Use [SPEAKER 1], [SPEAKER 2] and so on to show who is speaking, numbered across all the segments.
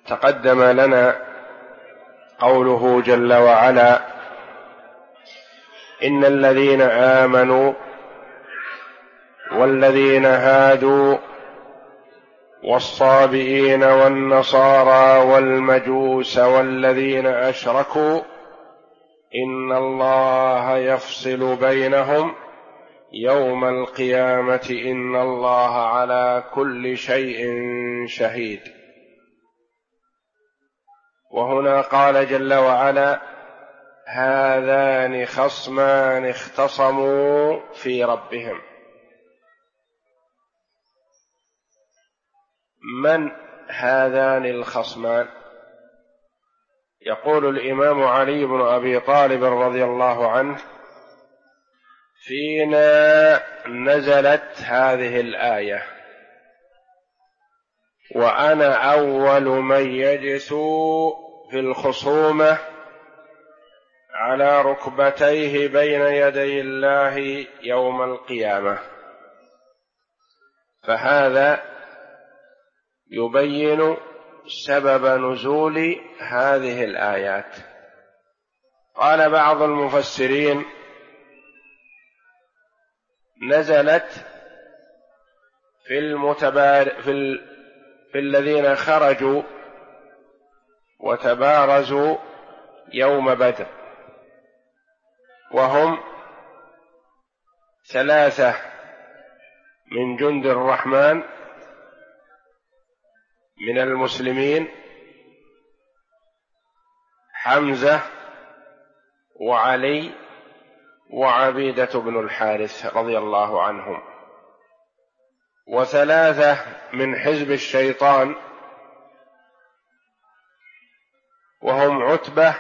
[SPEAKER 1] تقدم لنا قوله جل وعلا: إن الذين آمنوا والذين هادوا والصابئين والنصارى والمجوس والذين أشركوا إن الله يفصل بينهم يوم القيامة إن الله على كل شيء شهيد. وهنا قال جل وعلا: هذان خصمان اختصموا في ربهم. من هذان الخصمان؟ يقول الإمام علي بن أبي طالب رضي الله عنه: فينا نزلت هذه الآية، وأنا أول من يجثو في الخصومة على ركبتيه بين يدي الله يوم القيامة. فهذا يبين سبب نزول هذه الآيات. قال بعض المفسرين: نزلت في الذين خرجوا وتبارزوا يوم بدر، وهم 3 من جند الرحمن من المسلمين: حمزة وعلي وعبيدة بن الحارث رضي الله عنهم، و3 من حزب الشيطان وهم عتبة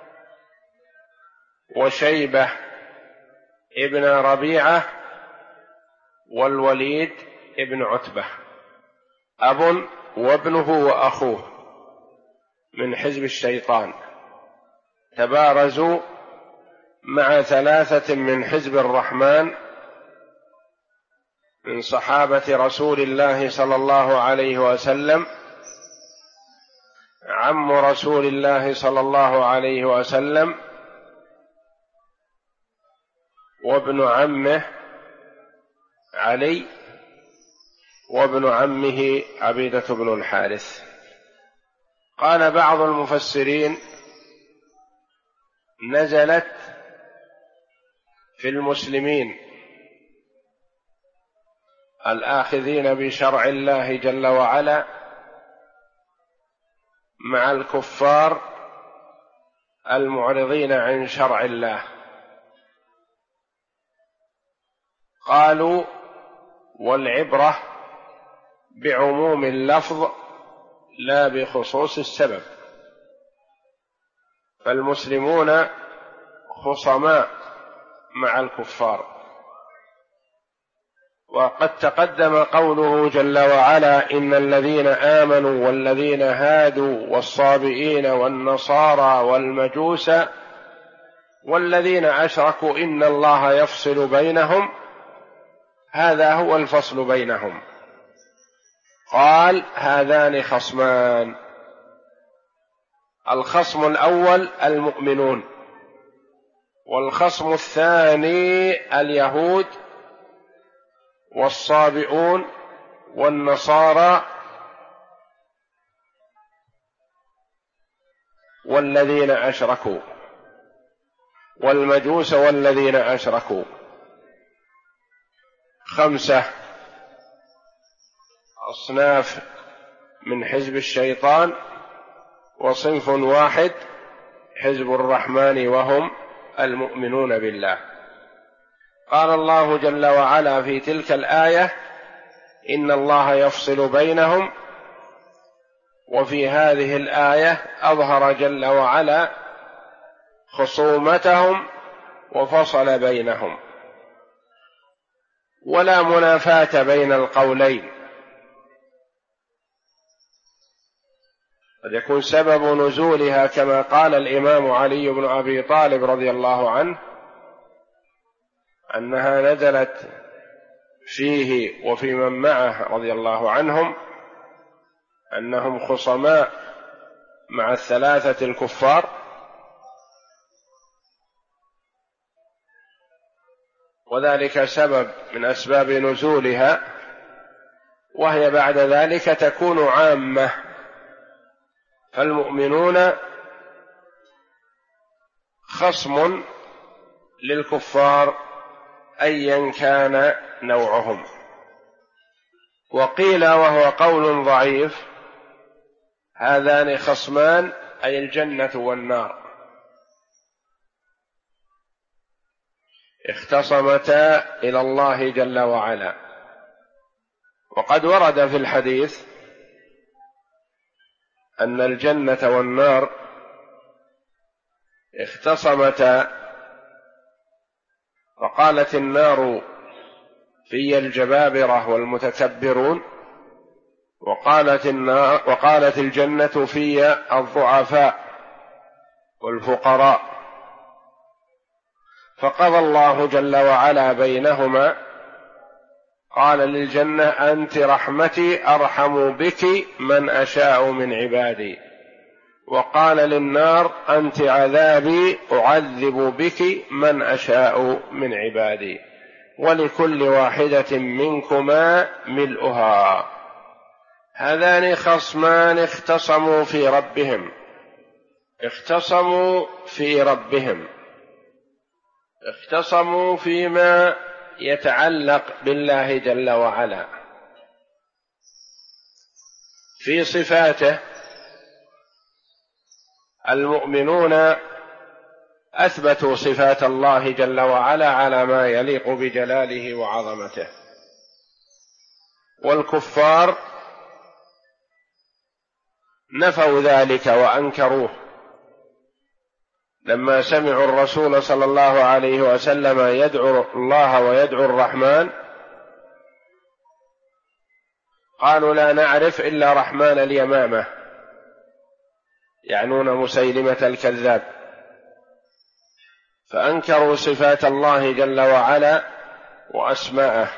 [SPEAKER 1] وشيبة ابن ربيعة والوليد ابن عتبة، أب وابنه وأخوه من حزب الشيطان، تبارزوا مع 3 من حزب الرحمن من صحابة رسول الله صلى الله عليه وسلم: عم رسول الله صلى الله عليه وسلم وابن عمه علي وابن عمه عبيدة بن الحارث. قال بعض المفسرين: نزلت في المسلمين الآخذين بشرع الله جل وعلا مع الكفار المعرضين عن شرع الله. قالوا: والعبرة بعموم اللفظ لا بخصوص السبب، فالمسلمون خصماء مع الكفار. وقد تقدم قوله جل وعلا: إن الذين آمنوا والذين هادوا والصابئين والنصارى والمجوس والذين أشركوا إن الله يفصل بينهم. هذا هو الفصل بينهم. قال: هذان خصمان. الخصم الأول المؤمنون، والخصم الثاني اليهود والصابئون والنصارى والذين أشركوا، والمجوس والذين أشركوا. 5 أصناف من حزب الشيطان، وصنف واحد حزب الرحمن وهم المؤمنون بالله. قال الله جل وعلا في تلك الآية: إن الله يفصل بينهم. وفي هذه الآية أظهر جل وعلا خصومتهم وفصل بينهم، ولا منافاة بين القولين. قد يكون سبب نزولها كما قال الإمام علي بن أبي طالب رضي الله عنه أنها نزلت فيه وفي من معه رضي الله عنهم، أنهم خصماء مع الثلاثة الكفار، وذلك سبب من أسباب نزولها، وهي بعد ذلك تكون عامة، فالمؤمنون خصم للكفار أيا كان نوعهم. وقيل وهو قول ضعيف: هذان خصمان، أي الجنة والنار، اختصمتا إلى الله جل وعلا. وقد ورد في الحديث أن الجنة والنار اختصمتا، فقالت النار: في الجبابرة والمتكبرون، وقالت الجنة: في الضعفاء والفقراء. فقضى الله جل وعلا بينهما، قال للجنة: أنت رحمتي أرحم بك من أشاء من عبادي، وقال للنار: أنت عذابي أعذب بك من أشاء من عبادي، ولكل واحدة منكما ملؤها. هذان خصمان اختصموا في ربهم، اختصموا فيما يتعلق بالله جل وعلا في صفاته. المؤمنون أثبتوا صفات الله جل وعلا على ما يليق بجلاله وعظمته، والكفار نفوا ذلك وأنكروه لما سمعوا الرسول صلى الله عليه وسلم يدعو الله ويدعو الرحمن، قالوا: لا نعرف إلا رحمن اليمامة، يعنون مسيلمة الكذاب، فأنكروا صفات الله جل وعلا وأسماءه.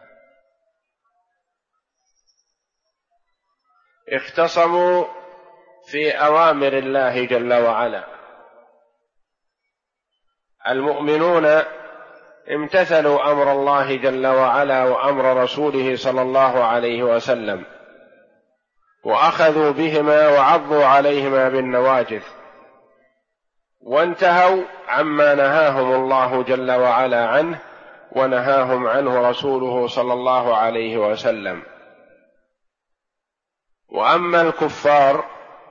[SPEAKER 1] اختصموا في أوامر الله جل وعلا. المؤمنون امتثلوا أمر الله جل وعلا وأمر رسوله صلى الله عليه وسلم، وأخذوا بهما وعضوا عليهما بالنواجذ، وانتهوا عما نهاهم الله جل وعلا عنه ونهاهم عنه رسوله صلى الله عليه وسلم. وأما الكفار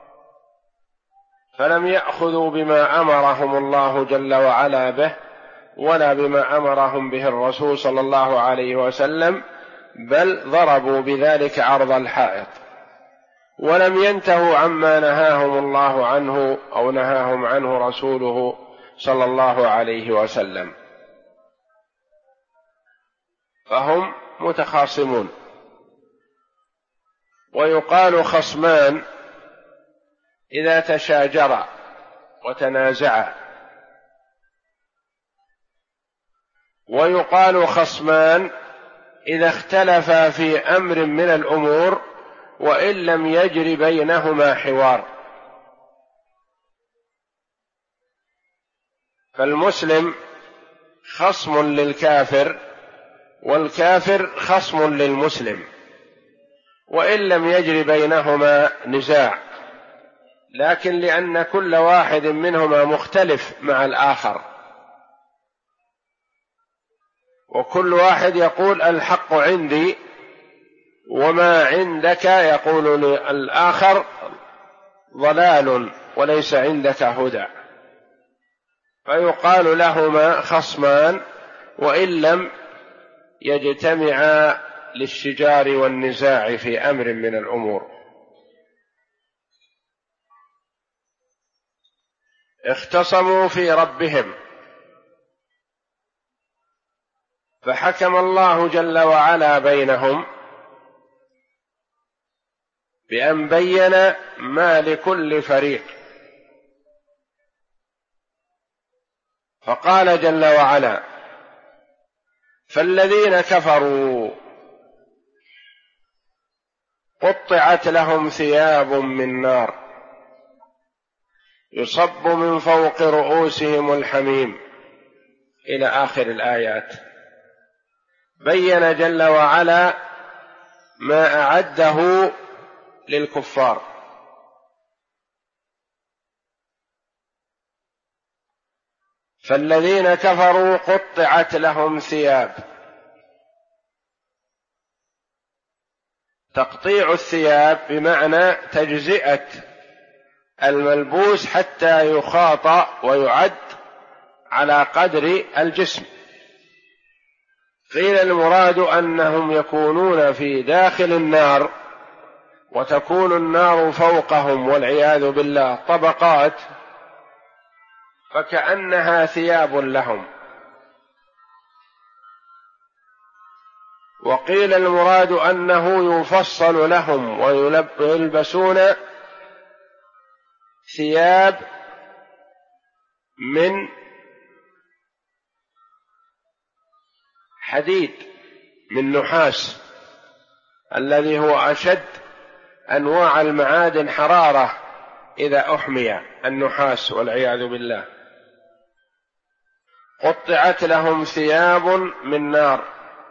[SPEAKER 1] فلم يأخذوا بما أمرهم الله جل وعلا به ولا بما أمرهم به الرسول صلى الله عليه وسلم، بل ضربوا بذلك عرض الحائط، ولم ينتهوا عما نهاهم الله عنه أو نهاهم عنه رسوله صلى الله عليه وسلم، فهم متخاصمون. ويقال خصمان إذا تشاجرا وتنازعا، ويقال خصمان إذا اختلفا في أمر من الأمور وإن لم يجر بينهما حوار. فالمسلم خصم للكافر، والكافر خصم للمسلم، وإن لم يجر بينهما نزاع، لكن لأن كل واحد منهما مختلف مع الآخر، وكل واحد يقول: الحق عندي، وما عندك يقول الآخر ضلال وليس عندك هدى، فيقال لهما خصمان وإن لم يجتمعا للشجار والنزاع في أمر من الأمور. اختصموا في ربهم، فحكم الله جل وعلا بينهم بأن بين ما لكل فريق، فقال جل وعلا: فالذين كفروا قطعت لهم ثياب من نار يصب من فوق رؤوسهم الحميم إلى آخر الآيات. بين جل وعلا ما أعده للكفار. فالذين كفروا قطعت لهم ثياب. تقطيع الثياب بمعنى تجزئة الملبوس حتى يخاط ويعد على قدر الجسم. قيل المراد أنهم يكونون في داخل النار وتكون النار فوقهم والعياذ بالله طبقات، فكأنها ثياب لهم. وقيل المراد أنه يفصل لهم ويلبسون ثياب من حديد، من نحاس، الذي هو أشد أنواع المعادن حرارة إذا أحمي النحاس والعياذ بالله. قطعت لهم ثياب من نار،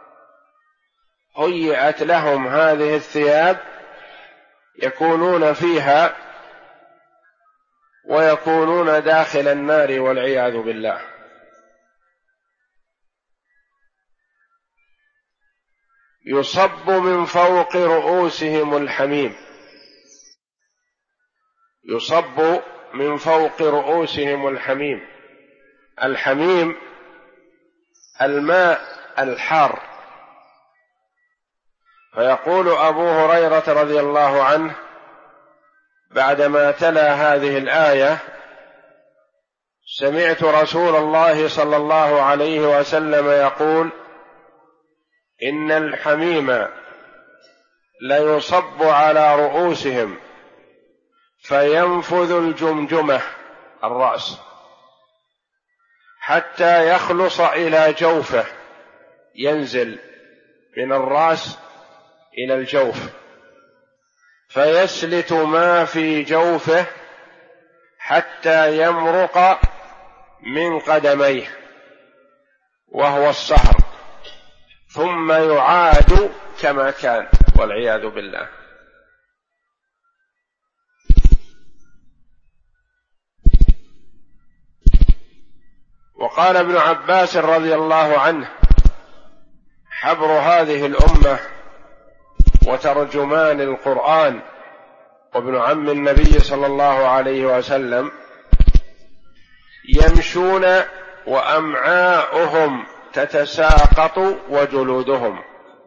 [SPEAKER 1] هيئت لهم هذه الثياب يكونون فيها ويكونون داخل النار والعياذ بالله. يصب من فوق رؤوسهم الحميم. يصب من فوق رؤوسهم الحميم. الحميم الماء الحار. فيقول أبو هريرة رضي الله عنه بعدما تلا هذه الآية: سمعت رسول الله صلى الله عليه وسلم يقول: إن الحميم ليصب على رؤوسهم فينفذ الجمجمة الرأس حتى يخلص إلى جوفه، ينزل من الرأس إلى الجوف، فيسلت ما في جوفه حتى يمرق من قدميه وهو الصهر، ثم يعاد كما كان والعياذ بالله. وقال ابن عباس رضي الله عنه حبر هذه الأمة وترجمان القرآن وابن عم النبي صلى الله عليه وسلم: يمشون وأمعاؤهم تتساقط وجلودهم.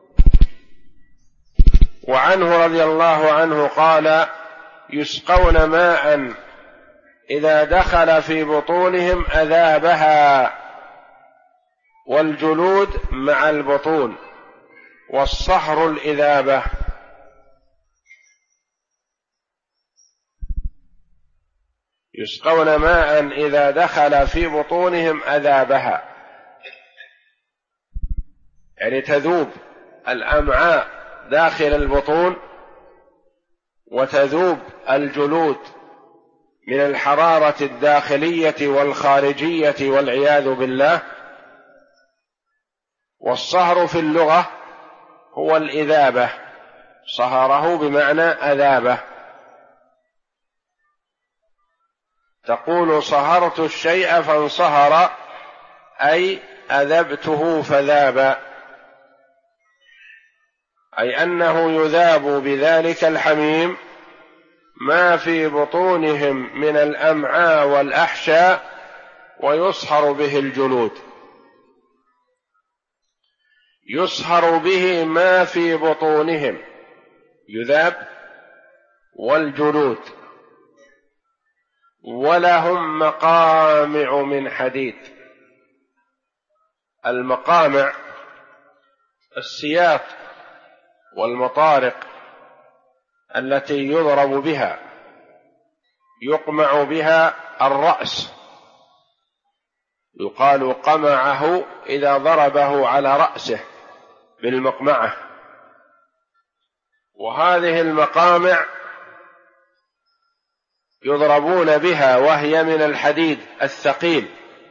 [SPEAKER 1] وعنه رضي الله عنه قال: يسقون ماء إذا دخل في بطونهم أذابها، والجلود مع البطون، والصهر الإذابة. يسقون ماء إذا دخل في بطونهم أذابها، يعني تذوب الأمعاء داخل البطون وتذوب الجلود من الحرارة الداخلية والخارجية والعياذ بالله. والصهر في اللغة هو الإذابة، صهره بمعنى أذابه. تقول صهرت الشيء فانصهر، أي أذبته فذاب، أي أنه يذاب بذلك الحميم ما في بطونهم من الأمعاء والأحشاء، ويصهر به الجلود. يصهر به ما في بطونهم، يذاب، والجلود. ولهم مقامع من حديد. المقامع السياط والمطارق التي يضرب بها، يقمع بها الرأس، يقال قمعه إذا ضربه على رأسه بالمقمعة. وهذه المقامع يضربون بها وهي من الحديد الثقيل.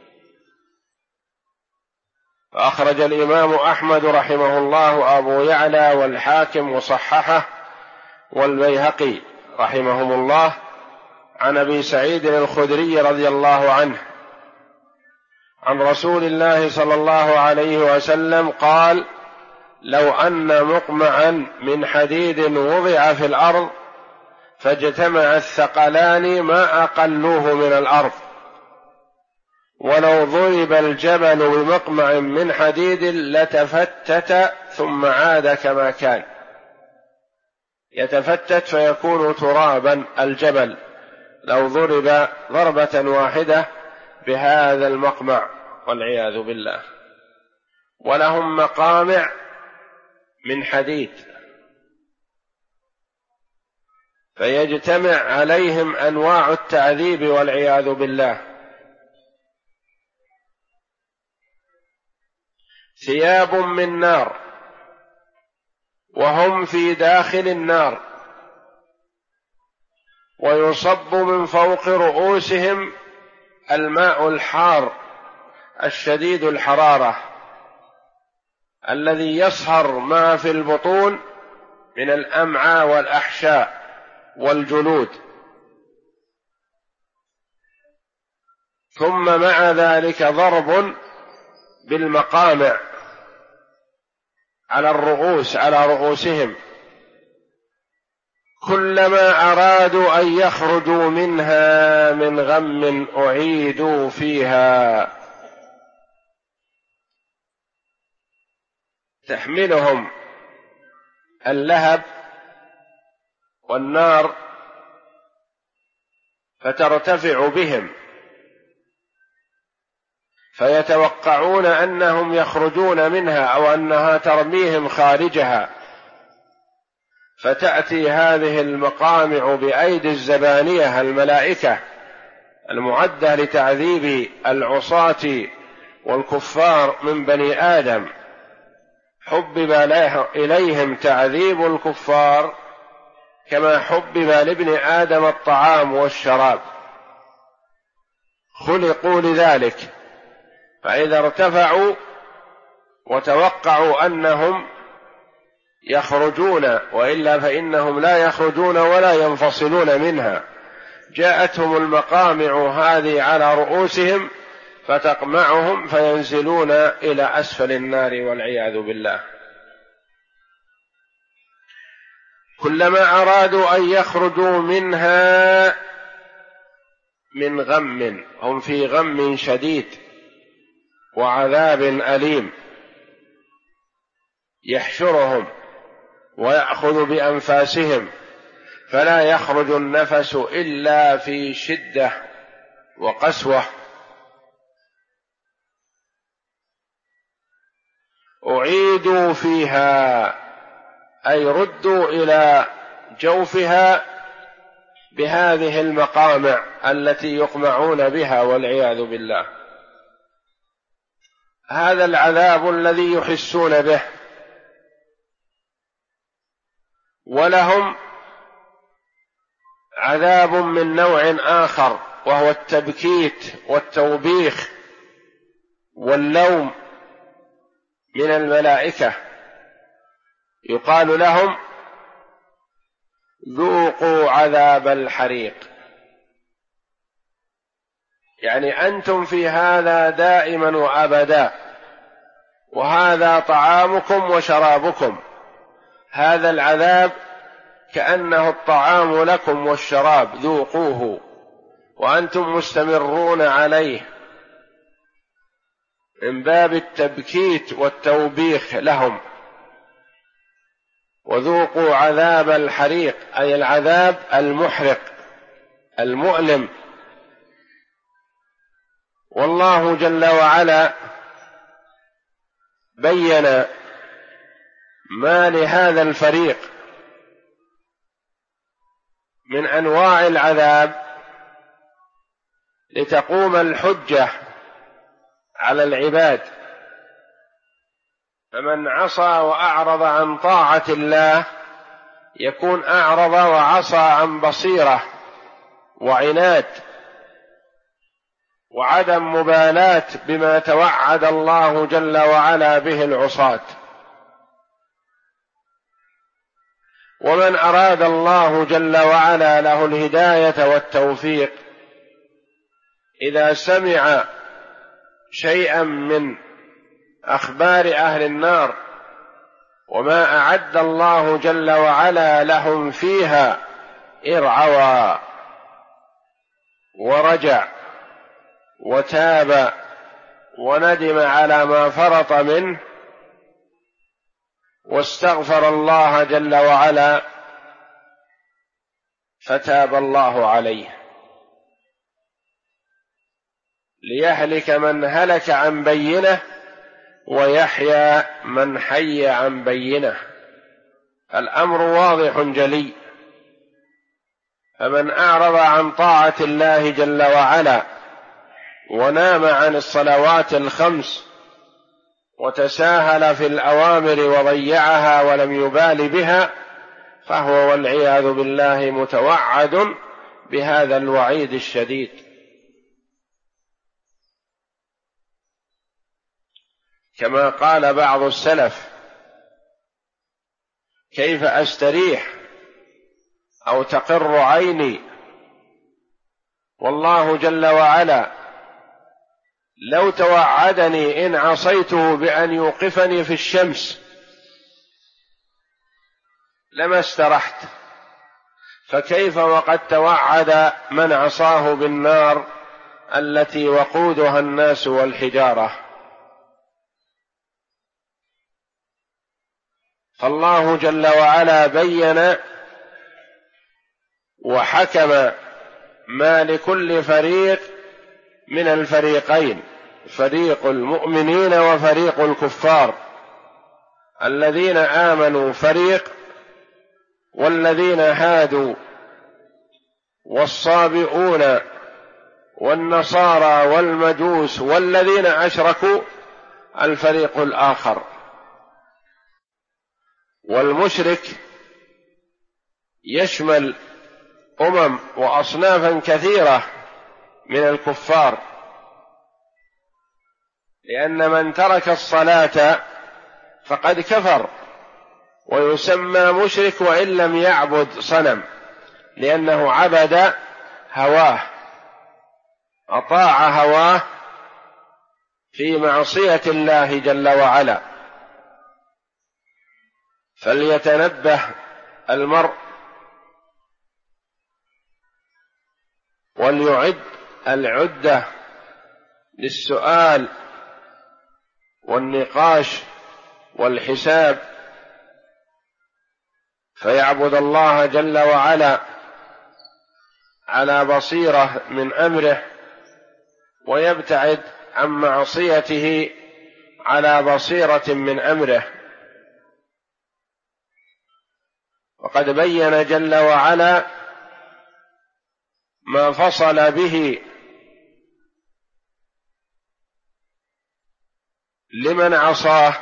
[SPEAKER 1] أخرج الإمام أحمد رحمه الله أبو يعلى والحاكم وصححه والبيهقي رحمهم الله عن أبي سعيد الخدري رضي الله عنه عن رسول الله صلى الله عليه وسلم قال: لو أن مقمعا من حديد وضع في الأرض فاجتمع الثقلان ما أقلوه من الأرض، ولو ضرب الجبل بمقمع من حديد لتفتت ثم عاد كما كان. يتفتت فيكون ترابا الجبل لو ضرب ضربة واحدة بهذا المقمع والعياذ بالله. ولهم مقامع من حديد فيجتمع عليهم أنواع التعذيب والعياذ بالله. ثياب من نار وهم في داخل النار، ويصب من فوق رؤوسهم الماء الحار الشديد الحرارة الذي يصهر ما في البطون من الأمعاء والأحشاء والجلود، ثم مع ذلك ضرب بالمقامع على الرؤوس على رؤوسهم، كلما أرادوا أن يخرجوا منها من غم أعيدوا فيها. تحملهم اللهب والنار فترتفع بهم، فيتوقعون أنهم يخرجون منها أو أنها ترميهم خارجها، فتأتي هذه المقامع بأيدي الزبانية الملائكة المعدة لتعذيب العصاة والكفار من بني آدم. حبب إليهم تعذيب الكفار كما حبب لابن آدم الطعام والشراب، خلقوا لذلك. فإذا ارتفعوا وتوقعوا أنهم يخرجون، وإلا فإنهم لا يخرجون ولا ينفصلون منها، جاءتهم المقامع هذه على رؤوسهم فتقمعهم فينزلون إلى أسفل النار والعياذ بالله. كلما أرادوا أن يخرجوا منها من غم، هم في غم شديد وعذاب أليم يحشرهم ويأخذ بأنفاسهم، فلا يخرج النفس إلا في شدة وقسوة. أعيدوا فيها أي ردوا إلى جوفها بهذه المقامع التي يقمعون بها والعياذ بالله. هذا العذاب الذي يحسون به. ولهم عذاب من نوع آخر وهو التبكيت والتوبيخ واللوم من الملائكة، يقال لهم: ذوقوا عذاب الحريق، يعني أنتم في هذا دائما وأبدا، وهذا طعامكم وشرابكم. هذا العذاب كأنه الطعام لكم والشراب، ذوقوه وأنتم مستمرون عليه، من باب التبكيت والتوبيخ لهم. وذوقوا عذاب الحريق أي العذاب المحرق المؤلم. والله جل وعلا بين ما لهذا الفريق من أنواع العذاب لتقوم الحجة على العباد. فمن عصى وأعرض عن طاعة الله يكون أعرض وعصى عن بصيرة وعناد وعدم مبالاة بما توعد الله جل وعلا به العصاة. ومن أراد الله جل وعلا له الهداية والتوفيق إذا سمع شيئا من أخبار أهل النار وما أعد الله جل وعلا لهم فيها ارعوى ورجع وتاب وندم على ما فرط منه واستغفر الله جل وعلا فتاب الله عليه، ليهلك من هلك عن بينه ويحيى من حي عن بينه. الأمر واضح جلي. فمن أعرض عن طاعة الله جل وعلا ونام عن الصلوات الخمس وتساهل في الأوامر وضيعها ولم يبال بها فهو والعياذ بالله متوعد بهذا الوعيد الشديد. كما قال بعض السلف: كيف أستريح أو تقر عيني والله جل وعلا لو توعدني إن عصيته بأن يوقفني في الشمس لما استرحت، فكيف وقد توعد من عصاه بالنار التي وقودها الناس والحجارة. فالله جل وعلا بين وحكم ما لكل فريق من الفريقين، فريق المؤمنين وفريق الكفار. الذين آمنوا فريق، والذين هادوا والصابئون والنصارى والمجوس والذين أشركوا الفريق الآخر. والمشرك يشمل وأصنافا كثيرة من الكفار، لأن من ترك الصلاة فقد كفر ويسمى مشرك وإن لم يعبد صنم، لأنه عبد هواه، أطاع هواه في معصية الله جل وعلا. فليتنبه المرء وليعد العدة للسؤال والنقاش والحساب، فيعبد الله جل وعلا على بصيرة من أمره، ويبتعد عن معصيته على بصيرة من أمره. وقد بين جل وعلا ما فصل به لمن عصاه،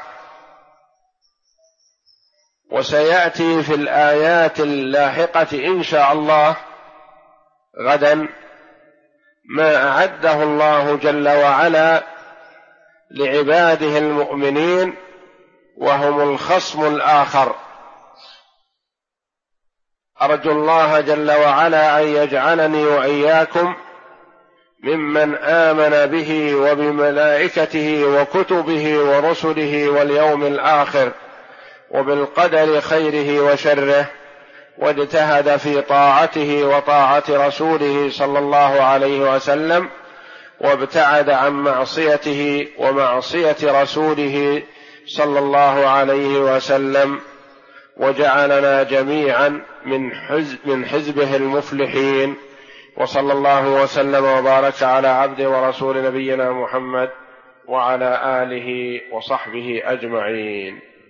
[SPEAKER 1] وسيأتي في الآيات اللاحقة إن شاء الله غدا ما أعده الله جل وعلا لعباده المؤمنين وهم الخصم الآخر. أرجو الله جل وعلا أن يجعلني وإياكم ممن آمن به وبملائكته وكتبه ورسله واليوم الآخر وبالقدر خيره وشره، واجتهد في طاعته وطاعة رسوله صلى الله عليه وسلم، وابتعد عن معصيته ومعصية رسوله صلى الله عليه وسلم، وجعلنا جميعا من حزبه المفلحين. وصلى الله وسلم وبارك على عبد ورسول نبينا محمد وعلى آله وصحبه أجمعين.